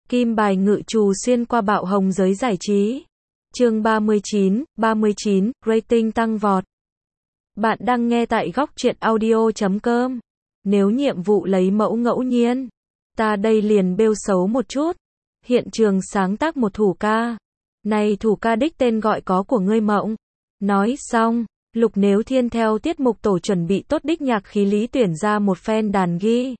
Kim bài ngự trù xuyên qua bạo hồng giới giải trí. Chương 39, rating tăng vọt. Bạn đang nghe tại góc truyện audio.com. Nếu nhiệm vụ lấy mẫu ngẫu nhiên, ta đây liền bêu xấu một chút. Hiện trường sáng tác một thủ ca. Này thủ ca đích tên gọi có của ngươi Mộng. Nói xong, Lục Nếu Thiên theo tiết mục tổ chuẩn bị tốt đích nhạc khí lý tuyển ra một phen đàn ghi.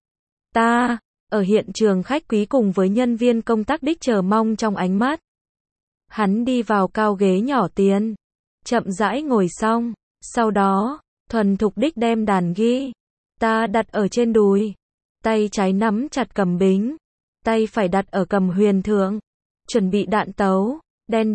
Ta, ở hiện trường khách quý cùng với nhân viên công tác đích chờ mong trong ánh mắt. Hắn đi vào cao ghế nhỏ tiền, chậm rãi ngồi xong, sau đó, thuần thục đích đem đàn ghi. Ta đặt ở trên đùi, tay trái nắm chặt cầm bính, tay phải đặt ở cầm huyền thượng, chuẩn bị đạn tấu, đen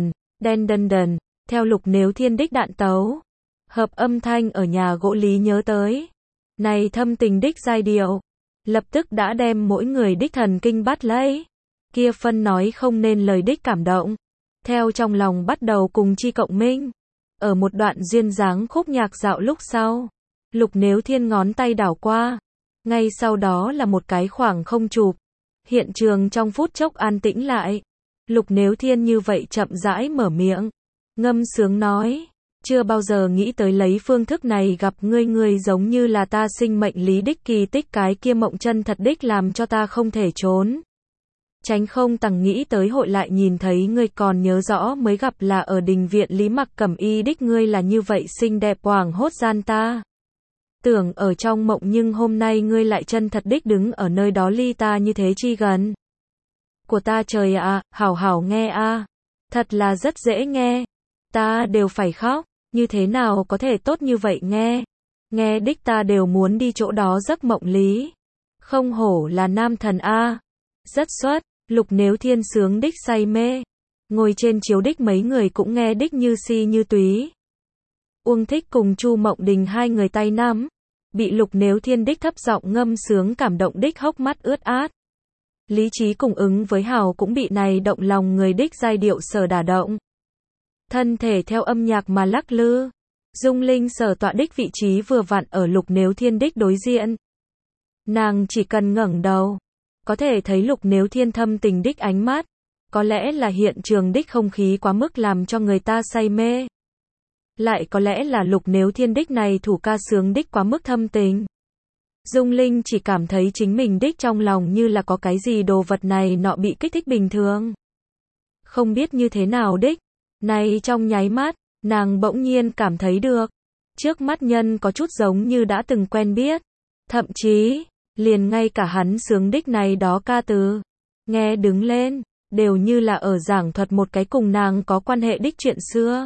đân đần, theo Lục Nếu Thiên đích đạn tấu. Hợp âm thanh ở nhà gỗ lý nhớ tới. Này thâm tình đích giai điệu, lập tức đã đem mỗi người đích thần kinh bắt lấy. Kia phân nói không nên lời đích cảm động. Theo trong lòng bắt đầu cùng chi cộng minh. Ở một đoạn duyên dáng khúc nhạc dạo lúc sau, Lục Nếu Thiên ngón tay đảo qua. Ngay sau đó là một cái khoảng không chụp. Hiện trường trong phút chốc an tĩnh lại. Lục Nếu Thiên như vậy chậm rãi mở miệng. Ngâm sướng nói. Chưa bao giờ nghĩ tới lấy phương thức này gặp ngươi giống như là ta sinh mệnh lý đích kỳ tích, cái kia mộng chân thật đích làm cho ta không thể trốn. Tránh không tằng nghĩ tới hội lại nhìn thấy ngươi, còn nhớ rõ mới gặp là ở đình viện Lý Mặc Cẩm Y đích ngươi là như vậy xinh đẹp hoảng hốt gian ta. Tưởng ở trong mộng nhưng hôm nay ngươi lại chân thật đích đứng ở nơi đó ly ta như thế chi gần. Của ta trời ạ, hảo hảo nghe a, thật là rất dễ nghe. Ta đều phải khóc, như thế nào có thể tốt như vậy nghe. Nghe đích ta đều muốn đi chỗ đó giấc mộng lý. Không hổ là nam thần a. Rất xuất, Lục Nếu Thiên sướng đích say mê. Ngồi trên chiếu đích mấy người cũng nghe đích như si như túy. Uông Thích cùng Chu Mộng Đình hai người tay nắm, bị Lục Nếu Thiên đích thấp giọng ngâm sướng cảm động đích hốc mắt ướt át. Lý trí cùng ứng với hào cũng bị này động lòng người đích giai điệu sở đả động. Thân thể theo âm nhạc mà lắc lư. Dung Linh sở tọa đích vị trí vừa vặn ở Lục Nếu Thiên đích đối diện. Nàng chỉ cần ngẩng đầu, có thể thấy Lục Nếu Thiên thâm tình đích ánh mắt. Có lẽ là hiện trường đích không khí quá mức làm cho người ta say mê. Lại có lẽ là Lục Nếu Thiên đích này thủ ca sướng đích quá mức thâm tình. Dung Linh chỉ cảm thấy chính mình đích trong lòng như là có cái gì đồ vật này nọ bị kích thích bình thường. Không biết như thế nào đích. Này trong nháy mắt, nàng bỗng nhiên cảm thấy được. Trước mắt nhân có chút giống như đã từng quen biết. Thậm chí, liền ngay cả hắn sướng đích này đó ca từ. Nghe đứng lên, đều như là ở giảng thuật một cái cùng nàng có quan hệ đích chuyện xưa.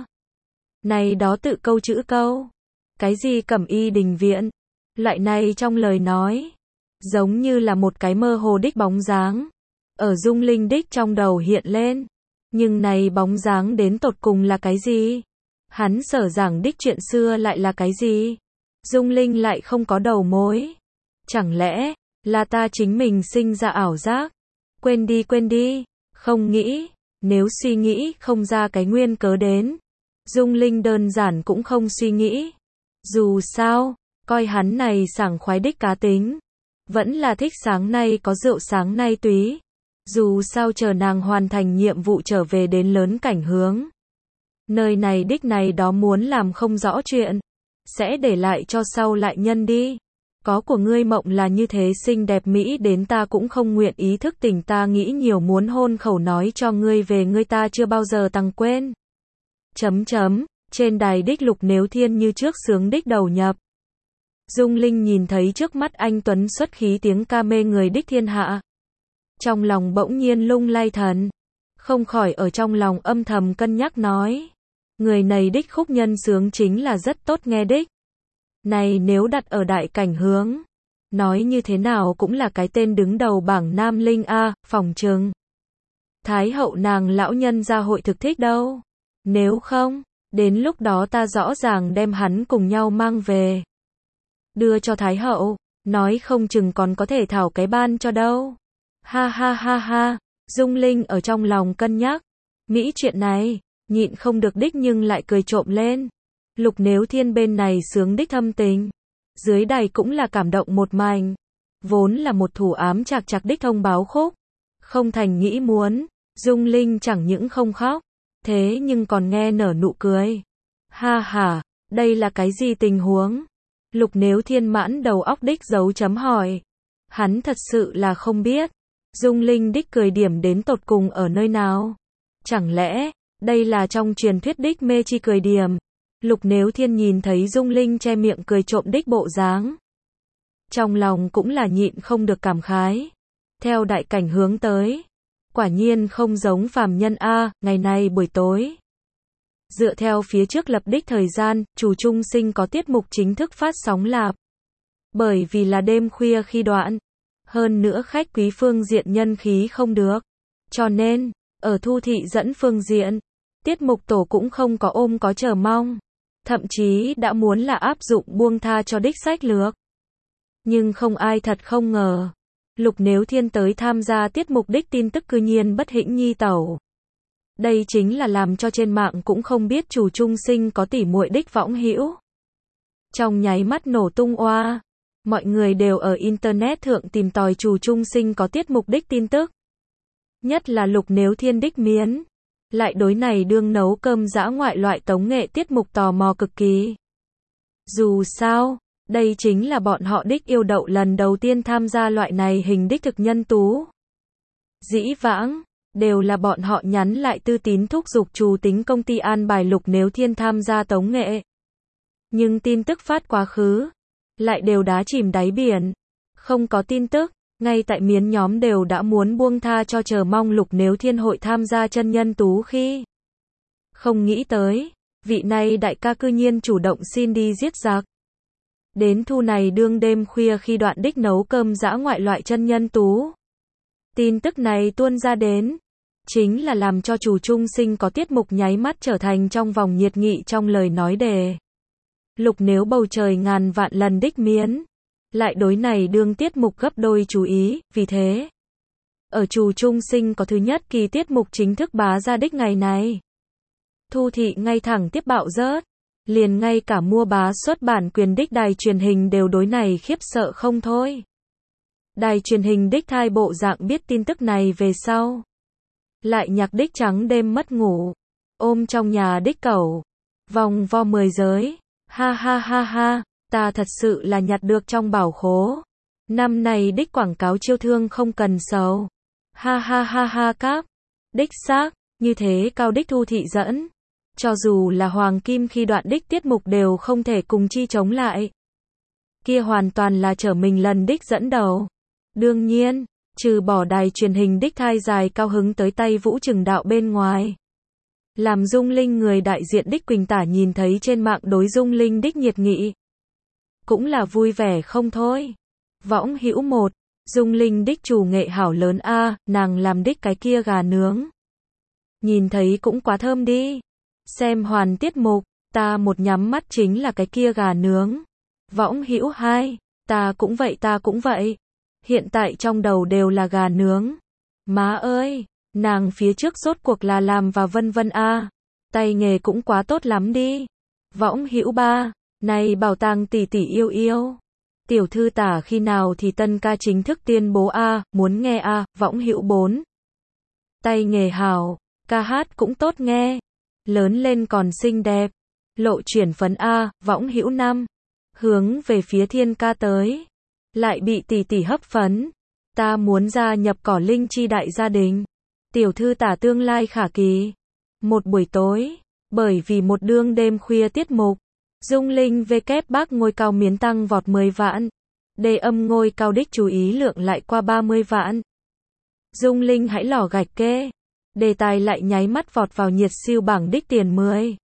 Này đó tự câu chữ câu. Cái gì Cẩm Y đình viện. Loại này trong lời nói. Giống như là một cái mơ hồ đích bóng dáng. Ở Dung Linh đích trong đầu hiện lên. Nhưng này bóng dáng đến tột cùng là cái gì? Hắn sở giảng đích chuyện xưa lại là cái gì? Dung Linh lại không có đầu mối. Chẳng lẽ, là ta chính mình sinh ra ảo giác? Quên đi, không nghĩ. Nếu suy nghĩ không ra cái nguyên cớ đến, Dung Linh đơn giản cũng không suy nghĩ. Dù sao, coi hắn này sảng khoái đích cá tính. Vẫn là thích sáng nay có rượu sáng nay túy. Dù sao chờ nàng hoàn thành nhiệm vụ trở về đến lớn cảnh hướng. Nơi này đích này đó muốn làm không rõ chuyện. Sẽ để lại cho sau lại nhân đi. Có của ngươi mộng là như thế xinh đẹp mỹ đến ta cũng không nguyện ý thức tỉnh, ta nghĩ nhiều muốn hôn khẩu nói cho ngươi về ngươi ta chưa bao giờ tăng quên. Trên đài đích Lục Nếu Thiên như trước sướng đích đầu nhập. Dung Linh nhìn thấy trước mắt anh tuấn xuất khí tiếng ca mê người đích thiên hạ. Trong lòng bỗng nhiên lung lay thần. Không khỏi ở trong lòng âm thầm cân nhắc nói. Người này đích khúc nhân sướng chính là rất tốt nghe đích. Này nếu đặt ở đại cảnh hướng. Nói như thế nào cũng là cái tên đứng đầu bảng nam linh a, phòng trừng. Thái hậu nàng lão nhân gia hội thực thích đâu. Nếu không, đến lúc đó ta rõ ràng đem hắn cùng nhau mang về. Đưa cho Thái hậu, nói không chừng còn có thể thảo cái ban cho đâu. Ha, Dung Linh ở trong lòng cân nhắc. Mỹ chuyện này, nhịn không được đích nhưng lại cười trộm lên. Lục Nếu Thiên bên này sướng đích thâm tình. Dưới đài cũng là cảm động một mảnh. Vốn là một thủ ám chạc chạc đích thông báo khúc. Không thành nghĩ muốn, Dung Linh chẳng những không khóc, thế nhưng còn nghe nở nụ cười. Ha ha, đây là cái gì tình huống? Lục Nếu Thiên mãn đầu óc đích dấu chấm hỏi. Hắn thật sự là không biết. Dung Linh đích cười điểm đến tột cùng ở nơi nào? Chẳng lẽ, đây là trong truyền thuyết đích mê chi cười điểm? Lục Nếu Thiên nhìn thấy Dung Linh che miệng cười trộm đích bộ dáng. Trong lòng cũng là nhịn không được cảm khái. Theo đại cảnh hướng tới. Quả nhiên không giống phàm nhân a, ngày nay buổi tối. Dựa theo phía trước lập đích thời gian, Trù Trung Sinh có tiết mục chính thức phát sóng lạp. Bởi vì là đêm khuya khi đoạn. Hơn nữa khách quý phương diện nhân khí không được. Cho nên, ở thu thị dẫn phương diện, tiết mục tổ cũng không có ôm có chờ mong. Thậm chí đã muốn là áp dụng buông tha cho đích sách lược. Nhưng không ai thật không ngờ. Lục Nếu Thiên tới tham gia tiết mục đích tin tức cư nhiên bất hĩnh nhi tẩu. Đây chính là làm cho trên mạng cũng không biết Trù Trung Sinh có tỉ muội đích võng hữu. Trong nháy mắt nổ tung oa. Mọi người đều ở internet thượng tìm tòi Trù Trung Sinh có tiết mục đích tin tức. Nhất là Lục Nếu Thiên đích miến. Lại đối này đương nấu cơm dã ngoại loại tống nghệ tiết mục tò mò cực kỳ. Dù sao, đây chính là bọn họ đích yêu đậu lần đầu tiên tham gia loại này hình đích thực nhân tú. Dĩ vãng, đều là bọn họ nhắn lại tư tín thúc giục Trù Tính công ty an bài Lục Nếu Thiên tham gia tống nghệ. Nhưng tin tức phát quá khứ, lại đều đá chìm đáy biển. Không có tin tức, ngay tại miến nhóm đều đã muốn buông tha cho chờ mong Lục Nếu Thiên hội tham gia chân nhân tú khi. Không nghĩ tới, vị này đại ca cư nhiên chủ động xin đi giết giặc. Đến thu này đương đêm khuya khi đoạn đích nấu cơm dã ngoại loại chân nhân tú. Tin tức này tuôn ra đến, chính là làm cho Trù Trung Sinh có tiết mục nháy mắt trở thành trong vòng nhiệt nghị trong lời nói đề. Lục Nếu bầu trời ngàn vạn lần đích miến, lại đối này đương tiết mục gấp đôi chú ý, vì thế. Ở Trù Trung Sinh có thứ nhất kỳ tiết mục chính thức bá ra đích ngày này. Thu thị ngay thẳng tiếp bạo rớt. Liền ngay cả mua bá xuất bản quyền đích đài truyền hình đều đối này khiếp sợ không thôi. Đài truyền hình đích thai bộ dạng biết tin tức này về sau. Lại nhạc đích trắng đêm mất ngủ. Ôm trong nhà đích cẩu. Vòng vo 10 giới. Ha ha ha ha, ta thật sự là nhặt được trong bảo khố. Năm này đích quảng cáo chiêu thương không cần sầu. Ha ha ha ha các. Đích xác, như thế cao đích thu thị dẫn. Cho dù là Hoàng Kim khi đoạn đích tiết mục đều không thể cùng chi chống lại. Kia hoàn toàn là trở mình lần đích dẫn đầu. Đương nhiên, trừ bỏ đài truyền hình đích thai dài cao hứng tới tay Vũ Trừng Đạo bên ngoài. Làm Dung Linh người đại diện đích Quỳnh Tả nhìn thấy trên mạng đối Dung Linh đích nhiệt nghị. Cũng là vui vẻ không thôi. Võng hữu một, Dung Linh đích chủ nghệ hảo lớn a, nàng làm đích cái kia gà nướng. Nhìn thấy cũng quá thơm đi. Xem hoàn tiết mục, ta một nhắm mắt chính là cái kia gà nướng. Võng hữu hai, ta cũng vậy. Hiện tại trong đầu đều là gà nướng. Má ơi, nàng phía trước rốt cuộc là làm và vân vân a. Tay nghề cũng quá tốt lắm đi. Võng hữu ba, này bảo tàng tỷ tỷ yêu yêu. Tiểu thư Tả khi nào thì tân ca chính thức tuyên bố a, muốn nghe a, võng hữu 4. Tay nghề hảo, ca hát cũng tốt nghe. Lớn lên còn xinh đẹp. Lộ chuyển phấn a, võng hữu 5. Hướng về phía thiên ca tới. Lại bị tỷ tỷ hấp phấn. Ta muốn gia nhập cỏ linh chi đại gia đình. Tiểu thư Tả tương lai khả kỳ. Một buổi tối, bởi vì một đương đêm khuya tiết mục, Dung Linh vkép bác ngôi cao miến tăng vọt 10 vạn. Đề âm ngôi cao đích chú ý lượng lại qua 30 vạn. Dung Linh hãy lò gạch kê. Đề tài lại nháy mắt vọt vào nhiệt siêu bảng đích tiền 10.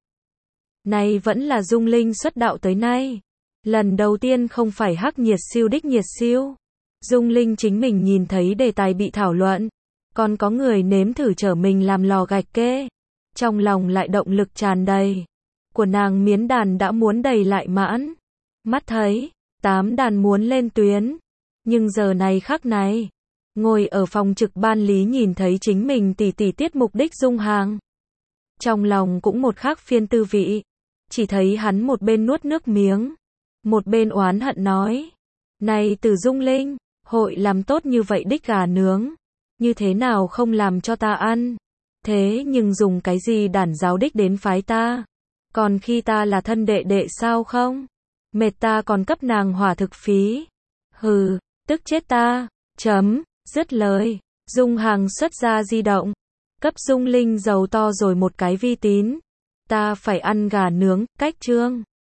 Này vẫn là Dung Linh xuất đạo tới nay. Lần đầu tiên không phải hắc nhiệt siêu đích nhiệt siêu. Dung Linh chính mình nhìn thấy đề tài bị thảo luận. Còn có người nếm thử trở mình làm lò gạch kê. Trong lòng lại động lực tràn đầy. Của nàng miến đàn đã muốn đầy lại mãn. Mắt thấy, 8 đàn muốn lên tuyến. Nhưng giờ này khắc này. Ngồi ở phòng trực ban lý nhìn thấy chính mình tỷ tỷ tiết mục đích Dung Hàng. Trong lòng cũng một khác phiên tư vị. Chỉ thấy hắn một bên nuốt nước miếng. Một bên oán hận nói. Này từ Dung Linh, hội làm tốt như vậy đích gà nướng. như thế nào không làm cho ta ăn. Thế nhưng dùng cái gì đản giáo đích đến phái ta? Còn khi ta là thân đệ đệ sao không? Mệt ta còn cấp nàng hỏa thực phí. Hừ, tức chết ta. Dứt lời. Dung Hằng xuất ra di động. Cấp Dung Linh giàu to rồi một cái vi tín. Ta phải ăn gà nướng, cách chương.